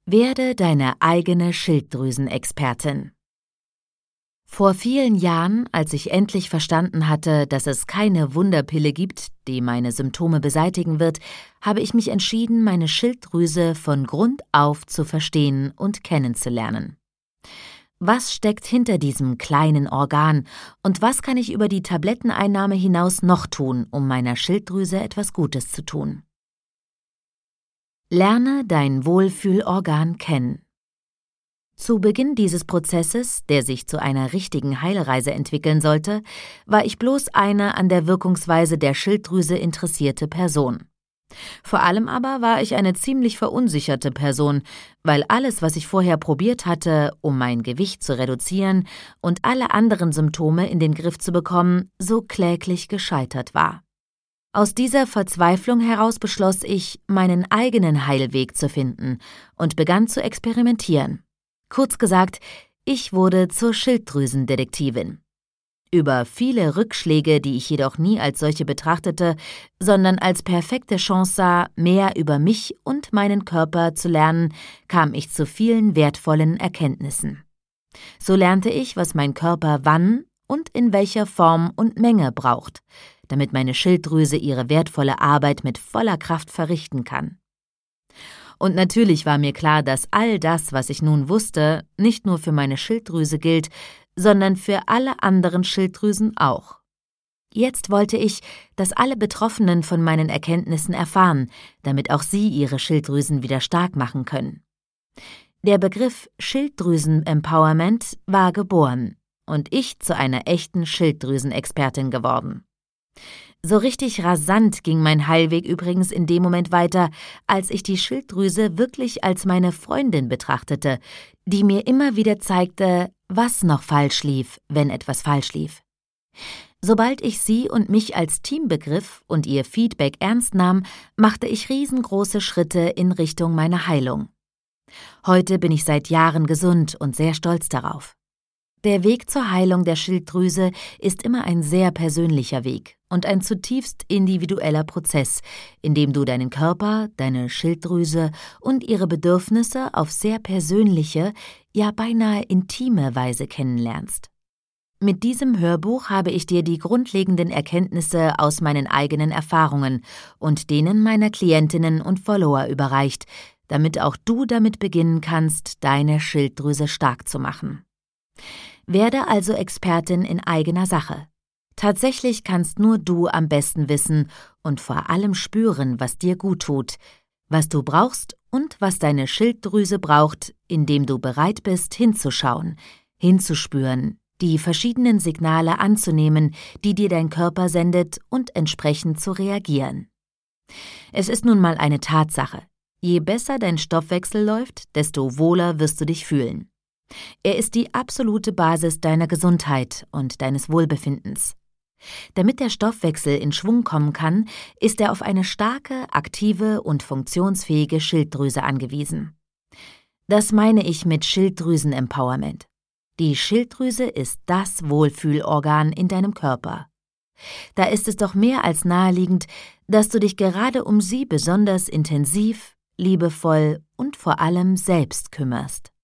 Werde deine eigene Schilddrüsenexpertin. Vor vielen Jahren, als ich endlich verstanden hatte, dass es keine Wunderpille gibt, die meine Symptome beseitigen wird, habe ich mich entschieden, meine Schilddrüse von Grund auf zu verstehen und kennenzulernen. Was steckt hinter diesem kleinen Organ und was kann ich über die Tabletteneinnahme hinaus noch tun, um meiner Schilddrüse etwas Gutes zu tun? Lerne dein Wohlfühlorgan kennen. Zu Beginn dieses Prozesses, der sich zu einer richtigen Heilreise entwickeln sollte, war ich bloß eine an der Wirkungsweise der Schilddrüse interessierte Person. Vor allem aber war ich eine ziemlich verunsicherte Person, weil alles, was ich vorher probiert hatte, um mein Gewicht zu reduzieren und alle anderen Symptome in den Griff zu bekommen, so kläglich gescheitert war. Aus dieser Verzweiflung heraus beschloss ich, meinen eigenen Heilweg zu finden und begann zu experimentieren. Kurz gesagt, ich wurde zur Schilddrüsendetektivin. Über viele Rückschläge, die ich jedoch nie als solche betrachtete, sondern als perfekte Chance sah, mehr über mich und meinen Körper zu lernen, kam ich zu vielen wertvollen Erkenntnissen. So lernte ich, was mein Körper wann und in welcher Form und Menge braucht, damit meine Schilddrüse ihre wertvolle Arbeit mit voller Kraft verrichten kann. Und natürlich war mir klar, dass all das, was ich nun wusste, nicht nur für meine Schilddrüse gilt, sondern für alle anderen Schilddrüsen auch. Jetzt wollte ich, dass alle Betroffenen von meinen Erkenntnissen erfahren, damit auch sie ihre Schilddrüsen wieder stark machen können. Der Begriff Schilddrüsen-Empowerment war geboren und ich zu einer echten Schilddrüsenexpertin geworden. So richtig rasant ging mein Heilweg übrigens in dem Moment weiter, als ich die Schilddrüse wirklich als meine Freundin betrachtete, die mir immer wieder zeigte, was noch falsch lief, wenn etwas falsch lief. Sobald ich sie und mich als Team begriff und ihr Feedback ernst nahm, machte ich riesengroße Schritte in Richtung meiner Heilung. Heute bin ich seit Jahren gesund und sehr stolz darauf. Der Weg zur Heilung der Schilddrüse ist immer ein sehr persönlicher Weg und ein zutiefst individueller Prozess, in dem du deinen Körper, deine Schilddrüse und ihre Bedürfnisse auf sehr persönliche, ja beinahe intime Weise kennenlernst. Mit diesem Hörbuch habe ich dir die grundlegenden Erkenntnisse aus meinen eigenen Erfahrungen und denen meiner Klientinnen und Follower überreicht, damit auch du damit beginnen kannst, deine Schilddrüse stark zu machen. Werde also Expertin in eigener Sache. Tatsächlich kannst nur du am besten wissen und vor allem spüren, was dir gut tut, was du brauchst und was deine Schilddrüse braucht, indem du bereit bist, hinzuschauen, hinzuspüren, die verschiedenen Signale anzunehmen, die dir dein Körper sendet und entsprechend zu reagieren. Es ist nun mal eine Tatsache. Je besser dein Stoffwechsel läuft, desto wohler wirst du dich fühlen. Er ist die absolute Basis deiner Gesundheit und deines Wohlbefindens. Damit der Stoffwechsel in Schwung kommen kann, ist er auf eine starke, aktive und funktionsfähige Schilddrüse angewiesen. Das meine ich mit Schilddrüsen-Empowerment. Die Schilddrüse ist das Wohlfühlorgan in deinem Körper. Da ist es doch mehr als naheliegend, dass du dich gerade um sie besonders intensiv, liebevoll und vor allem selbst kümmerst.